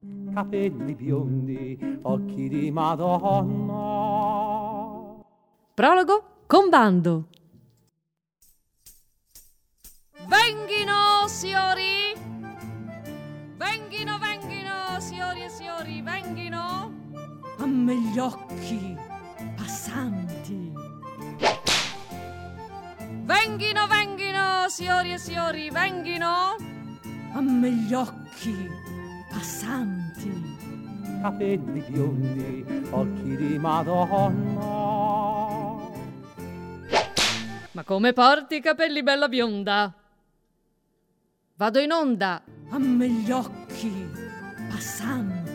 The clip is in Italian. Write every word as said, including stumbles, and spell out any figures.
Capelli biondi, occhi di Madonna. Prologo con bando. Venghino, signori! Venghino, venghino, signori e signori, venghino! A me gli occhi passanti. Venghino, venghino, signori e signori, venghino! A me gli occhi passanti. Capelli biondi, occhi di Madonna. Ma come porti i capelli, bella bionda? Vado in onda. A me gli occhi passanti.